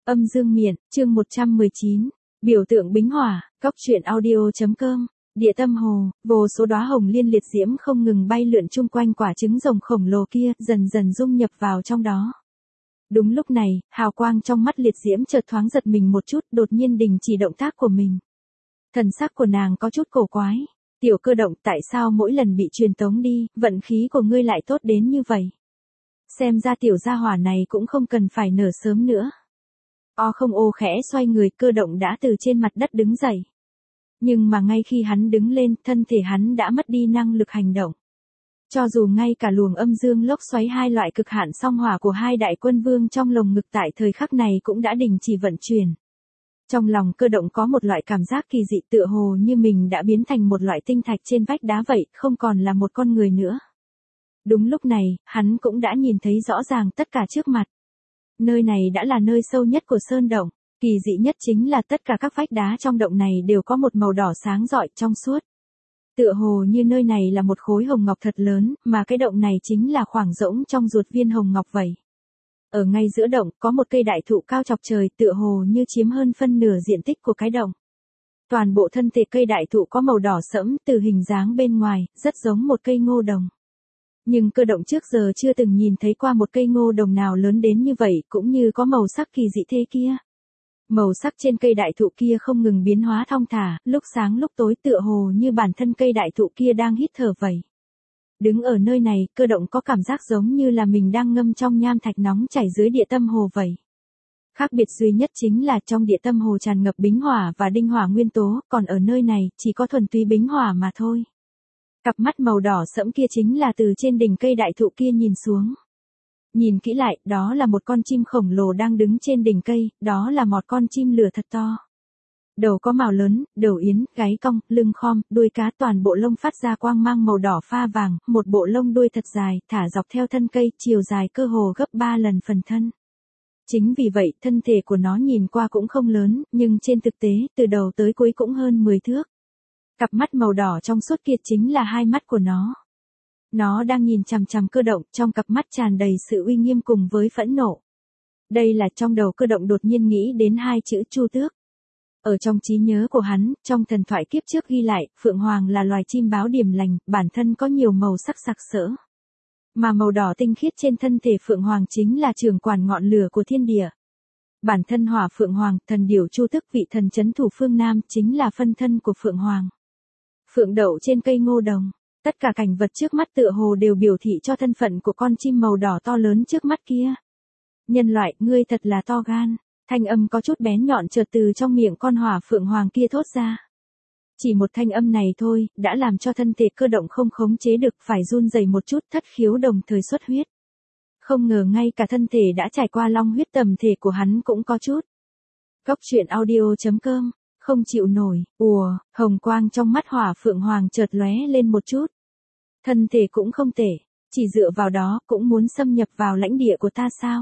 Âm dương miện, chương 119. Biểu tượng bính hỏa, cóc truyện audio.com. Địa tâm hồ, vô số đóa hồng liên liệt diễm không ngừng bay lượn chung quanh quả trứng rồng khổng lồ kia, dần dần dung nhập vào trong đó. Đúng lúc này, hào quang trong mắt liệt diễm chợt thoáng giật mình một chút, đột nhiên đình chỉ động tác của mình. Thần sắc của nàng có chút cổ quái. Tiểu Cơ Động, tại sao mỗi lần bị truyền tống đi, vận khí của ngươi lại tốt đến như vậy? Xem ra tiểu gia hỏa này cũng không cần phải nở sớm nữa. O không ô khẽ xoay người, Cơ Động đã từ trên mặt đất đứng dậy. Nhưng mà ngay khi hắn đứng lên, thân thể hắn đã mất đi năng lực hành động. Cho dù ngay cả luồng âm dương lốc xoáy, hai loại cực hạn song hỏa của hai đại quân vương trong lồng ngực tại thời khắc này cũng đã đình chỉ vận chuyển. Trong lòng Cơ Động có một loại cảm giác kỳ dị, tựa hồ như mình đã biến thành một loại tinh thạch trên vách đá vậy, không còn là một con người nữa. Đúng lúc này, hắn cũng đã nhìn thấy rõ ràng tất cả trước mặt. Nơi này đã là nơi sâu nhất của sơn động, kỳ dị nhất chính là tất cả các vách đá trong động này đều có một màu đỏ sáng rọi trong suốt. Tựa hồ như nơi này là một khối hồng ngọc thật lớn, mà cái động này chính là khoảng rỗng trong ruột viên hồng ngọc vậy. Ở ngay giữa động có một cây đại thụ cao chọc trời, tựa hồ như chiếm hơn phân nửa diện tích của cái động. Toàn bộ thân thể cây đại thụ có màu đỏ sẫm, từ hình dáng bên ngoài, rất giống một cây ngô đồng. Nhưng Cơ Động trước giờ chưa từng nhìn thấy qua một cây ngô đồng nào lớn đến như vậy, cũng như có màu sắc kỳ dị thế kia. Màu sắc trên cây đại thụ kia không ngừng biến hóa thong thả, lúc sáng lúc tối, tựa hồ như bản thân cây đại thụ kia đang hít thở vậy. Đứng ở nơi này, Cơ Động có cảm giác giống như là mình đang ngâm trong nham thạch nóng chảy dưới địa tâm hồ vậy. Khác biệt duy nhất chính là trong địa tâm hồ tràn ngập bính hỏa và đinh hỏa nguyên tố, còn ở nơi này chỉ có thuần túy bính hỏa mà thôi. Cặp mắt màu đỏ sẫm kia chính là từ trên đỉnh cây đại thụ kia nhìn xuống. Nhìn kỹ lại, đó là một con chim khổng lồ đang đứng trên đỉnh cây, đó là một con chim lửa thật to. Đầu có mào lớn, đầu yến, gáy cong, lưng khom, đuôi cá, toàn bộ lông phát ra quang mang màu đỏ pha vàng, một bộ lông đuôi thật dài, thả dọc theo thân cây, chiều dài cơ hồ gấp 3 lần phần thân. Chính vì vậy, thân thể của nó nhìn qua cũng không lớn, nhưng trên thực tế, từ đầu tới cuối cũng hơn 10 thước. Cặp mắt màu đỏ trong suốt kia chính là hai mắt của nó. Nó đang nhìn chằm chằm Cơ Động, trong cặp mắt tràn đầy sự uy nghiêm cùng với phẫn nộ. Đây là trong đầu Cơ Động đột nhiên nghĩ đến hai chữ Chu Tước. Ở trong trí nhớ của hắn, trong thần thoại kiếp trước ghi lại, Phượng Hoàng là loài chim báo điềm lành, bản thân có nhiều màu sắc sặc sỡ. Mà màu đỏ tinh khiết trên thân thể Phượng Hoàng chính là trưởng quản ngọn lửa của thiên địa. Bản thân Hỏa Phượng Hoàng, thần điểu Chu Tước, vị thần trấn thủ phương Nam, chính là phân thân của Phượng Hoàng. Phượng đậu trên cây ngô đồng, tất cả cảnh vật trước mắt tựa hồ đều biểu thị cho thân phận của con chim màu đỏ to lớn trước mắt kia. Nhân loại, ngươi thật là to gan. Thanh âm có chút bén nhọn chợt từ trong miệng con Hỏa Phượng Hoàng kia thốt ra. Chỉ một thanh âm này thôi, đã làm cho thân thể Cơ Động không khống chế được, phải run rẩy một chút, thất khiếu đồng thời xuất huyết. Không ngờ ngay cả thân thể đã trải qua long huyết tầm thể của hắn cũng có chút. Cóc truyện audio.com. Không chịu nổi, hồng quang trong mắt Hỏa Phượng Hoàng chợt lóe lên một chút. Thân thể cũng không tệ, chỉ dựa vào đó cũng muốn xâm nhập vào lãnh địa của ta sao?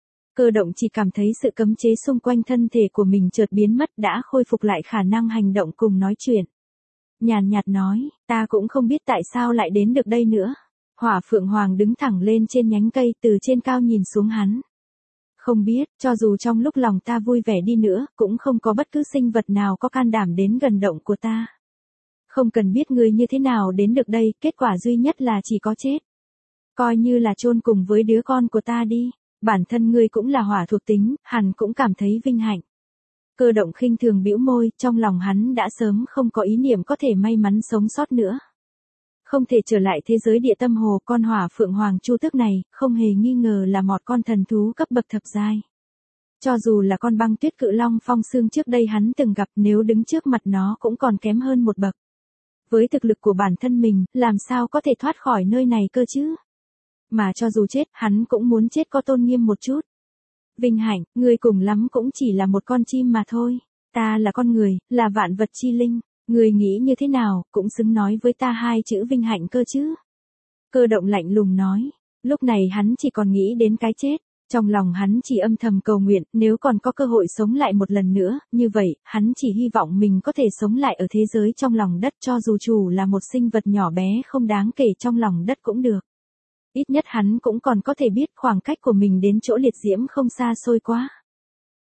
Cơ Động chỉ cảm thấy sự cấm chế xung quanh thân thể của mình chợt biến mất, đã khôi phục lại khả năng hành động cùng nói chuyện. Nhàn nhạt nói, ta cũng không biết tại sao lại đến được đây nữa. Hỏa Phượng Hoàng đứng thẳng lên trên nhánh cây, từ trên cao nhìn xuống hắn. Không biết, cho dù trong lúc lòng ta vui vẻ đi nữa, cũng không có bất cứ sinh vật nào có can đảm đến gần động của ta. Không cần biết ngươi như thế nào đến được đây, kết quả duy nhất là chỉ có chết. Coi như là chôn cùng với đứa con của ta đi, bản thân ngươi cũng là hỏa thuộc tính, hẳn cũng cảm thấy vinh hạnh. Cơ Động khinh thường bĩu môi, trong lòng hắn đã sớm không có ý niệm có thể may mắn sống sót nữa. Không thể trở lại thế giới địa tâm hồ, con Hỏa Phượng Hoàng Chu Tước này, không hề nghi ngờ là một con thần thú cấp bậc thập giai. Cho dù là con băng tuyết cự long Phong Xương trước đây hắn từng gặp, nếu đứng trước mặt nó cũng còn kém hơn một bậc. Với thực lực của bản thân mình, làm sao có thể thoát khỏi nơi này cơ chứ? Mà cho dù chết, hắn cũng muốn chết có tôn nghiêm một chút. Vinh hạnh, ngươi cùng lắm cũng chỉ là một con chim mà thôi. Ta là con người, là vạn vật chi linh. Ngươi nghĩ như thế nào, cũng xứng nói với ta hai chữ vinh hạnh cơ chứ? Cơ Động lạnh lùng nói. Lúc này hắn chỉ còn nghĩ đến cái chết. Trong lòng hắn chỉ âm thầm cầu nguyện, nếu còn có cơ hội sống lại một lần nữa, như vậy, hắn chỉ hy vọng mình có thể sống lại ở thế giới trong lòng đất, cho dù chủ là một sinh vật nhỏ bé không đáng kể trong lòng đất cũng được. Ít nhất hắn cũng còn có thể biết khoảng cách của mình đến chỗ liệt diễm không xa xôi quá.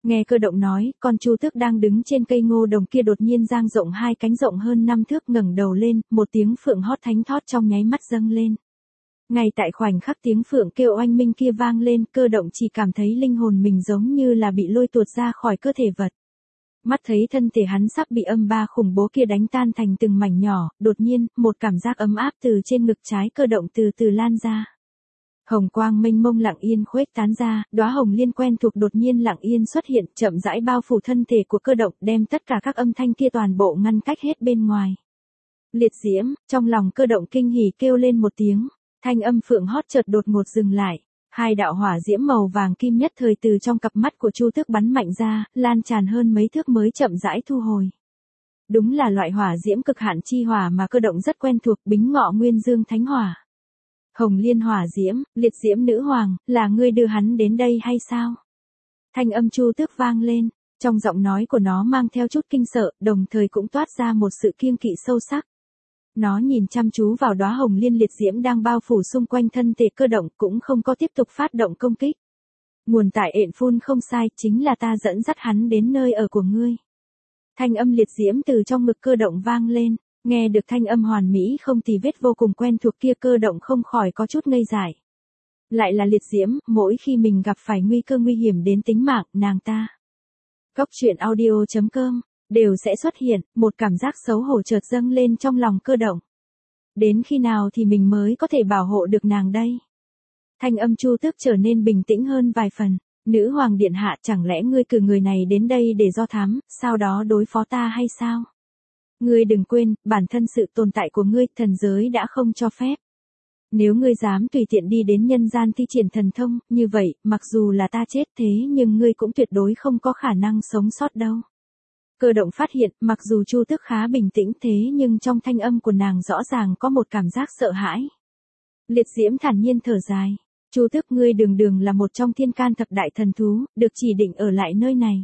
Nghe Cơ Động nói, con Chu Tước đang đứng trên cây ngô đồng kia đột nhiên dang rộng hai cánh rộng hơn 5 thước ngẩng đầu lên, một tiếng phượng hót thánh thót trong nháy mắt dâng lên. Ngay tại khoảnh khắc tiếng phượng kêu oanh minh kia vang lên, Cơ Động chỉ cảm thấy linh hồn mình giống như là bị lôi tuột ra khỏi cơ thể vật. Mắt thấy thân thể hắn sắp bị âm ba khủng bố kia đánh tan thành từng mảnh nhỏ, đột nhiên, một cảm giác ấm áp từ trên ngực trái Cơ Động từ từ lan ra. Hồng quang mênh mông lặng yên khuếch tán ra, đóa hồng liên quen thuộc đột nhiên lặng yên xuất hiện, chậm rãi bao phủ thân thể của Cơ Động, đem tất cả các âm thanh kia toàn bộ ngăn cách hết bên ngoài. Liệt diễm, trong lòng Cơ Động kinh hỉ kêu lên một tiếng, thanh âm phượng hót chợt đột ngột dừng lại. Hai đạo hỏa diễm màu vàng kim nhất thời từ trong cặp mắt của Chu Tước bắn mạnh ra, lan tràn hơn mấy thước mới chậm rãi thu hồi. Đúng là loại hỏa diễm cực hạn chi hỏa mà Cơ Động rất quen thuộc, Bính Ngọ Nguyên Dương Thánh Hỏa. Hồng liên hỏa diễm, liệt diễm nữ hoàng, là ngươi đưa hắn đến đây hay sao? Thanh âm Chu Tước vang lên, trong giọng nói của nó mang theo chút kinh sợ, đồng thời cũng toát ra một sự kiêng kỵ sâu sắc. Nó nhìn chăm chú vào đóa hồng liên liệt diễm đang bao phủ xung quanh thân thể Cơ Động, cũng không có tiếp tục phát động công kích. Nguồn tại ện phun không sai, chính là ta dẫn dắt hắn đến nơi ở của ngươi. Thanh âm liệt diễm từ trong ngực Cơ Động vang lên, nghe được thanh âm hoàn mỹ không tì vết vô cùng quen thuộc kia, Cơ Động không khỏi có chút ngây dại. Lại là liệt diễm, mỗi khi mình gặp phải nguy cơ nguy hiểm đến tính mạng, nàng ta. Cốc truyện audio.com đều sẽ xuất hiện, một cảm giác xấu hổ chợt dâng lên trong lòng Cơ Động. Đến khi nào thì mình mới có thể bảo hộ được nàng đây? Thanh âm Chu Tước trở nên bình tĩnh hơn vài phần. Nữ hoàng điện hạ, chẳng lẽ ngươi cử người này đến đây để do thám, sau đó đối phó ta hay sao? Ngươi đừng quên, bản thân sự tồn tại của ngươi, thần giới đã không cho phép. Nếu ngươi dám tùy tiện đi đến nhân gian thi triển thần thông, như vậy, mặc dù là ta chết thế nhưng ngươi cũng tuyệt đối không có khả năng sống sót đâu. Cơ Động phát hiện, mặc dù Chu Tước khá bình tĩnh thế nhưng trong thanh âm của nàng rõ ràng có một cảm giác sợ hãi. Liệt diễm thản nhiên thở dài. Chu Tước, ngươi đường là một trong thiên can thập đại thần thú, được chỉ định ở lại nơi này.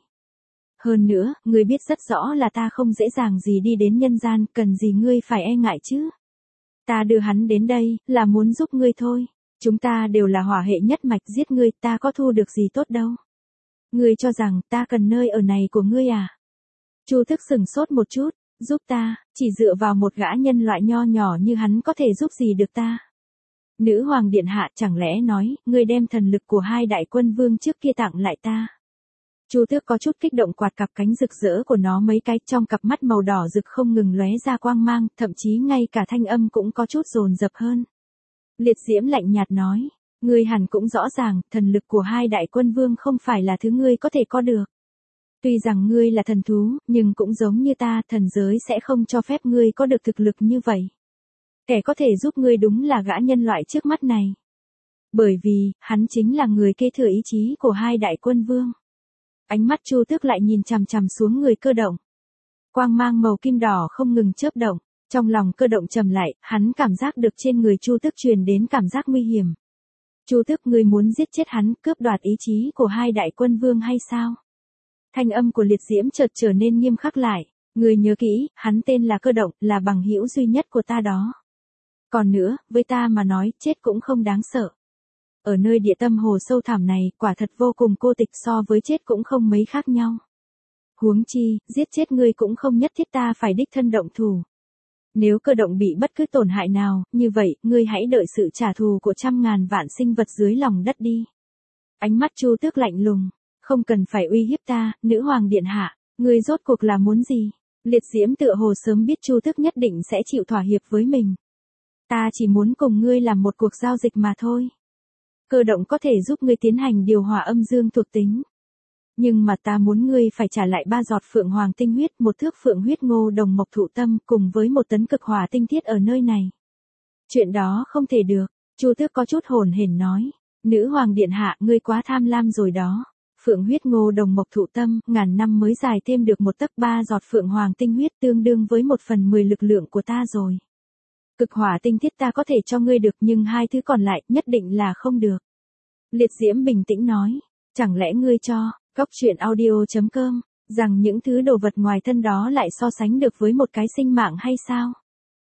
Hơn nữa, ngươi biết rất rõ là ta không dễ dàng gì đi đến nhân gian, cần gì ngươi phải e ngại chứ. Ta đưa hắn đến đây, là muốn giúp ngươi thôi. Chúng ta đều là hỏa hệ nhất mạch, giết ngươi, ta có thu được gì tốt đâu. Ngươi cho rằng, ta cần nơi ở này của ngươi à? Chu Tước sừng sốt một chút, giúp ta, chỉ dựa vào một gã nhân loại nho nhỏ như hắn có thể giúp gì được ta. Nữ hoàng điện hạ, chẳng lẽ nói, ngươi đem thần lực của hai đại quân vương trước kia tặng lại ta. Chu Tước có chút kích động, quạt cặp cánh rực rỡ của nó mấy cái, trong cặp mắt màu đỏ rực không ngừng lóe ra quang mang, thậm chí ngay cả thanh âm cũng có chút dồn dập hơn. Liệt diễm lạnh nhạt nói, ngươi hẳn cũng rõ ràng, thần lực của hai đại quân vương không phải là thứ ngươi có thể có được. Tuy rằng ngươi là thần thú, nhưng cũng giống như ta, thần giới sẽ không cho phép ngươi có được thực lực như vậy. Kẻ có thể giúp ngươi đúng là gã nhân loại trước mắt này. Bởi vì, hắn chính là người kế thừa ý chí của hai đại quân vương. Ánh mắt Chu Tước lại nhìn chằm chằm xuống người Cơ Động. Quang mang màu kim đỏ không ngừng chớp động, trong lòng Cơ Động trầm lại, hắn cảm giác được trên người Chu Tước truyền đến cảm giác nguy hiểm. Chu Tước, ngươi muốn giết chết hắn, cướp đoạt ý chí của hai đại quân vương hay sao? Thanh âm của liệt diễm chợt trở nên nghiêm khắc lại, ngươi nhớ kỹ, hắn tên là Cơ Động, là bằng hữu duy nhất của ta đó. Còn nữa, với ta mà nói, chết cũng không đáng sợ. Ở nơi địa tâm hồ sâu thẳm này, quả thật vô cùng cô tịch, so với chết cũng không mấy khác nhau. Huống chi, giết chết ngươi cũng không nhất thiết ta phải đích thân động thủ. Nếu Cơ Động bị bất cứ tổn hại nào, như vậy, ngươi hãy đợi sự trả thù của trăm ngàn vạn sinh vật dưới lòng đất đi. Ánh mắt Chu Tước lạnh lùng, không cần phải uy hiếp ta, nữ hoàng điện hạ, ngươi rốt cuộc là muốn gì? Liệt diễm tựa hồ sớm biết Chu Tước nhất định sẽ chịu thỏa hiệp với mình. Ta chỉ muốn cùng ngươi làm một cuộc giao dịch mà thôi. Cơ Động có thể giúp ngươi tiến hành điều hòa âm dương thuộc tính. Nhưng mà ta muốn ngươi phải trả lại 3 giọt phượng hoàng tinh huyết, 1 thước phượng huyết ngô đồng mộc thụ tâm, cùng với 1 tấn cực hỏa tinh thiết ở nơi này. Chuyện đó không thể được, Chu Tước có chút hồn hển nói. Nữ hoàng điện hạ, ngươi quá tham lam rồi đó. Phượng huyết ngô đồng mộc thụ tâm, ngàn năm mới dài thêm được 1 tấc 3 giọt phượng hoàng tinh huyết, tương đương với 1/10 lực lượng của ta rồi. Cực hỏa tinh thiết ta có thể cho ngươi được, nhưng 2 thứ còn lại nhất định là không được. Liệt diễm bình tĩnh nói, chẳng lẽ ngươi cho, cốc truyện audio.com, rằng những thứ đồ vật ngoài thân đó lại so sánh được với một cái sinh mạng hay sao?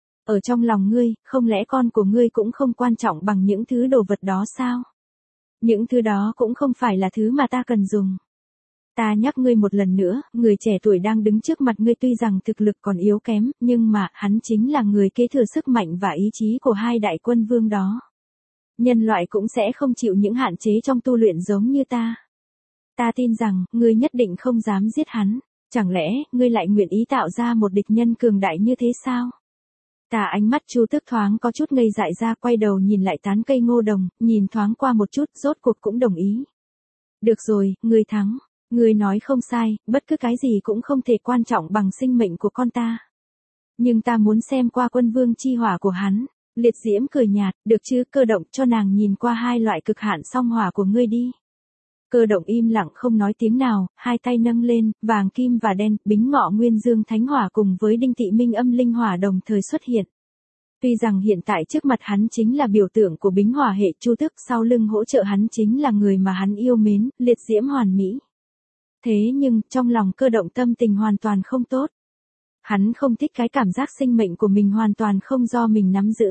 Ở trong lòng ngươi, không lẽ con của ngươi cũng không quan trọng bằng những thứ đồ vật đó sao? Những thứ đó cũng không phải là thứ mà ta cần dùng. Ta nhắc ngươi một lần nữa, người trẻ tuổi đang đứng trước mặt ngươi tuy rằng thực lực còn yếu kém, nhưng mà, hắn chính là người kế thừa sức mạnh và ý chí của hai đại quân vương đó. Nhân loại cũng sẽ không chịu những hạn chế trong tu luyện giống như ta. Ta tin rằng, ngươi nhất định không dám giết hắn. Chẳng lẽ, ngươi lại nguyện ý tạo ra một địch nhân cường đại như thế sao? Ánh mắt Chu Tước thoáng có chút ngây dại ra, quay đầu nhìn lại tán cây ngô đồng, nhìn thoáng qua một chút, rốt cuộc cũng đồng ý. Được rồi, ngươi thắng. Ngươi nói không sai, bất cứ cái gì cũng không thể quan trọng bằng sinh mệnh của con ta. Nhưng ta muốn xem qua quân vương chi hỏa của hắn. Liệt diễm cười nhạt, được chứ, Cơ động, cho nàng nhìn qua hai loại cực hạn song hỏa của ngươi đi. Cơ động im lặng không nói tiếng nào, hai tay nâng lên, vàng kim và đen, Bính Ngọ Nguyên Dương Thánh Hỏa cùng với Đinh Tị Minh Âm Linh Hỏa đồng thời xuất hiện. Tuy rằng hiện tại trước mặt hắn chính là biểu tượng của Bính Hỏa hệ Chu Tước, sau lưng hỗ trợ hắn chính là người mà hắn yêu mến, liệt diễm hoàn mỹ. Thế nhưng, trong lòng Cơ động tâm tình hoàn toàn không tốt. Hắn không thích cái cảm giác sinh mệnh của mình hoàn toàn không do mình nắm giữ.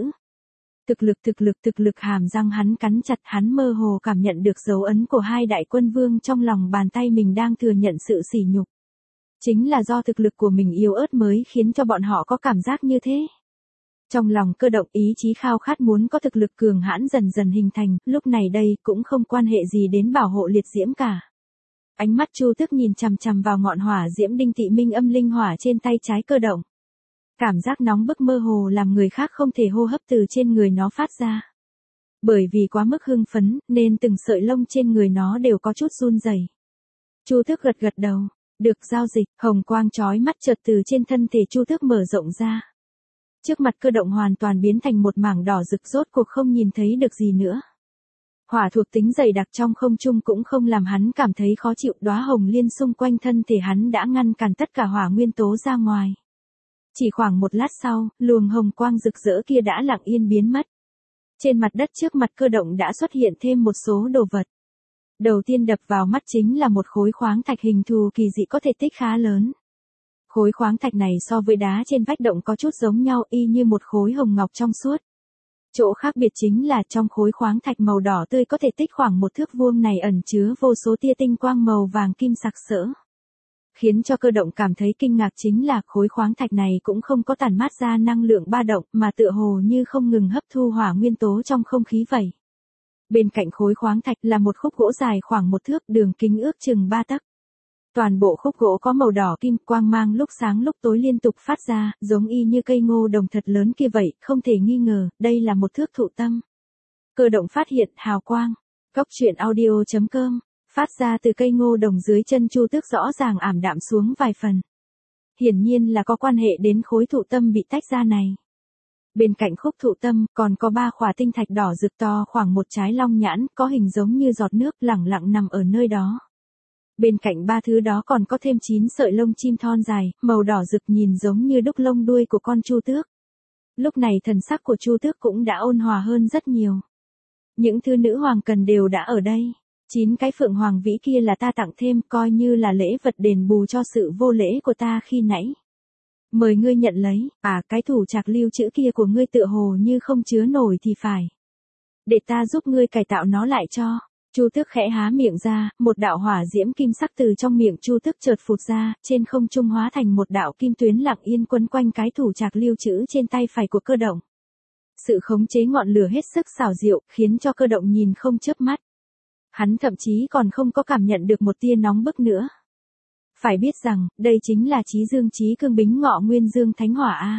Thực lực, hàm răng hắn cắn chặt, hắn mơ hồ cảm nhận được dấu ấn của hai đại quân vương trong lòng bàn tay mình đang thừa nhận sự sỉ nhục. Chính là do thực lực của mình yếu ớt mới khiến cho bọn họ có cảm giác như thế. Trong lòng Cơ động, ý chí khao khát muốn có thực lực cường hãn dần dần hình thành, lúc này đây cũng không quan hệ gì đến bảo hộ liệt diễm cả. Ánh mắt Chu Tước nhìn chằm chằm vào ngọn hỏa diễm Đinh Tị Minh Âm Linh Hỏa trên tay trái Cơ động. Cảm giác nóng bức mơ hồ làm người khác không thể hô hấp từ trên người nó phát ra. Bởi vì quá mức hưng phấn, nên từng sợi lông trên người nó đều có chút run rẩy. Chu Tước gật đầu. Được giao dịch, hồng quang chói mắt chợt từ trên thân thể Chu Tước mở rộng ra. Trước mặt Cơ động hoàn toàn biến thành một mảng đỏ rực, rốt cuộc không nhìn thấy được gì nữa. Hỏa thuộc tính dày đặc trong không trung cũng không làm hắn cảm thấy khó chịu, đóa hồng liên xung quanh thân thể hắn đã ngăn cản tất cả hỏa nguyên tố ra ngoài. Chỉ khoảng một lát sau, luồng hồng quang rực rỡ kia đã lặng yên biến mất. Trên mặt đất trước mặt Cơ động đã xuất hiện thêm một số đồ vật. Đầu tiên đập vào mắt chính là một khối khoáng thạch hình thù kỳ dị có thể tích khá lớn. Khối khoáng thạch này so với đá trên vách động có chút giống nhau, y như một khối hồng ngọc trong suốt. Chỗ khác biệt chính là trong khối khoáng thạch màu đỏ tươi có thể tích khoảng một thước vuông này ẩn chứa vô số tia tinh quang màu vàng kim sặc sỡ. Khiến cho Cơ động cảm thấy kinh ngạc chính là khối khoáng thạch này cũng không có tản mát ra năng lượng ba động mà tựa hồ như không ngừng hấp thu hỏa nguyên tố trong không khí vậy. Bên cạnh khối khoáng thạch là một khúc gỗ dài khoảng một thước, đường kính ước chừng 3 tấc. Toàn bộ khúc gỗ có màu đỏ kim, quang mang lúc sáng lúc tối liên tục phát ra, giống y như cây ngô đồng thật lớn kia vậy, không thể nghi ngờ, đây là một thước thụ tâm. Cơ động phát hiện hào quang. Góc truyện audio.com phát ra từ cây ngô đồng dưới chân Chu Tước rõ ràng ảm đạm xuống vài phần. Hiển nhiên là có quan hệ đến khối thụ tâm bị tách ra này. Bên cạnh khúc thụ tâm còn có 3 khỏa tinh thạch đỏ rực to khoảng một trái long nhãn, có hình giống như giọt nước lẳng lặng nằm ở nơi đó. Bên cạnh 3 thứ đó còn có thêm 9 sợi lông chim thon dài, màu đỏ rực nhìn giống như đúc lông đuôi của con Chu Tước. Lúc này thần sắc của Chu Tước cũng đã ôn hòa hơn rất nhiều. Những thứ nữ hoàng cần đều đã ở đây. 9 cái phượng hoàng vĩ kia là ta tặng thêm, coi như là lễ vật đền bù cho sự vô lễ của ta khi nãy. Mời ngươi nhận lấy, cái thủ trạc lưu trữ kia của ngươi tựa hồ như không chứa nổi thì phải. Để ta giúp ngươi cải tạo nó lại cho. Chu Tước khẽ há miệng ra, một đạo hỏa diễm kim sắc từ trong miệng Chu Tước chợt phụt ra, trên không trung hóa thành một đạo kim tuyến lặng yên quấn quanh cái thủ trạc lưu trữ trên tay phải của Cơ động. Sự khống chế ngọn lửa hết sức xảo diệu, khiến cho Cơ động nhìn không chớp mắt. Hắn thậm chí còn không có cảm nhận được một tia nóng bức nữa. Phải biết rằng, đây chính là Chí Dương Chí Cương Bính Ngọ Nguyên Dương Thánh Hỏa a.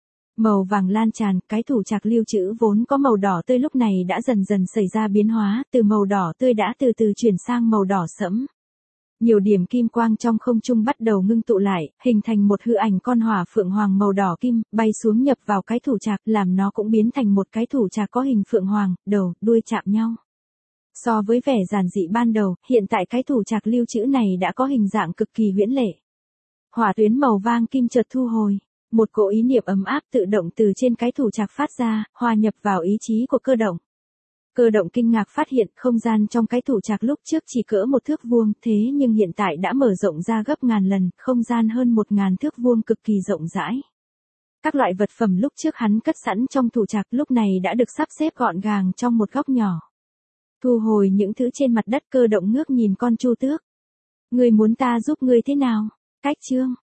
Màu vàng lan tràn, cái thủ trạc lưu trữ vốn có màu đỏ tươi lúc này đã dần dần xảy ra biến hóa, từ màu đỏ tươi đã từ từ chuyển sang màu đỏ sẫm. Nhiều điểm kim quang trong không trung bắt đầu ngưng tụ lại, hình thành một hư ảnh con hỏa phượng hoàng màu đỏ kim, bay xuống nhập vào cái thủ trạc, làm nó cũng biến thành một cái thủ trạc có hình phượng hoàng, đầu, đuôi chạm nhau. So với vẻ giản dị ban đầu, hiện tại cái thủ trạc lưu trữ này đã có hình dạng cực kỳ huyễn lệ. Hỏa tuyến màu vàng kim chợt thu hồi, một cỗ ý niệm ấm áp tự động từ trên cái thủ trạc phát ra, hòa nhập vào ý chí của Cơ động. Cơ động kinh ngạc phát hiện không gian trong cái thủ trạc lúc trước chỉ cỡ một thước vuông, thế nhưng hiện tại đã mở rộng ra gấp ngàn lần, không gian hơn 1000 thước vuông cực kỳ rộng rãi. Các loại vật phẩm lúc trước hắn cất sẵn trong thủ trạc lúc này đã được sắp xếp gọn gàng trong một góc nhỏ. Thu hồi những thứ trên mặt đất, Cơ động ngước nhìn con Chu Tước. Ngươi muốn ta giúp ngươi thế nào? Cách chương.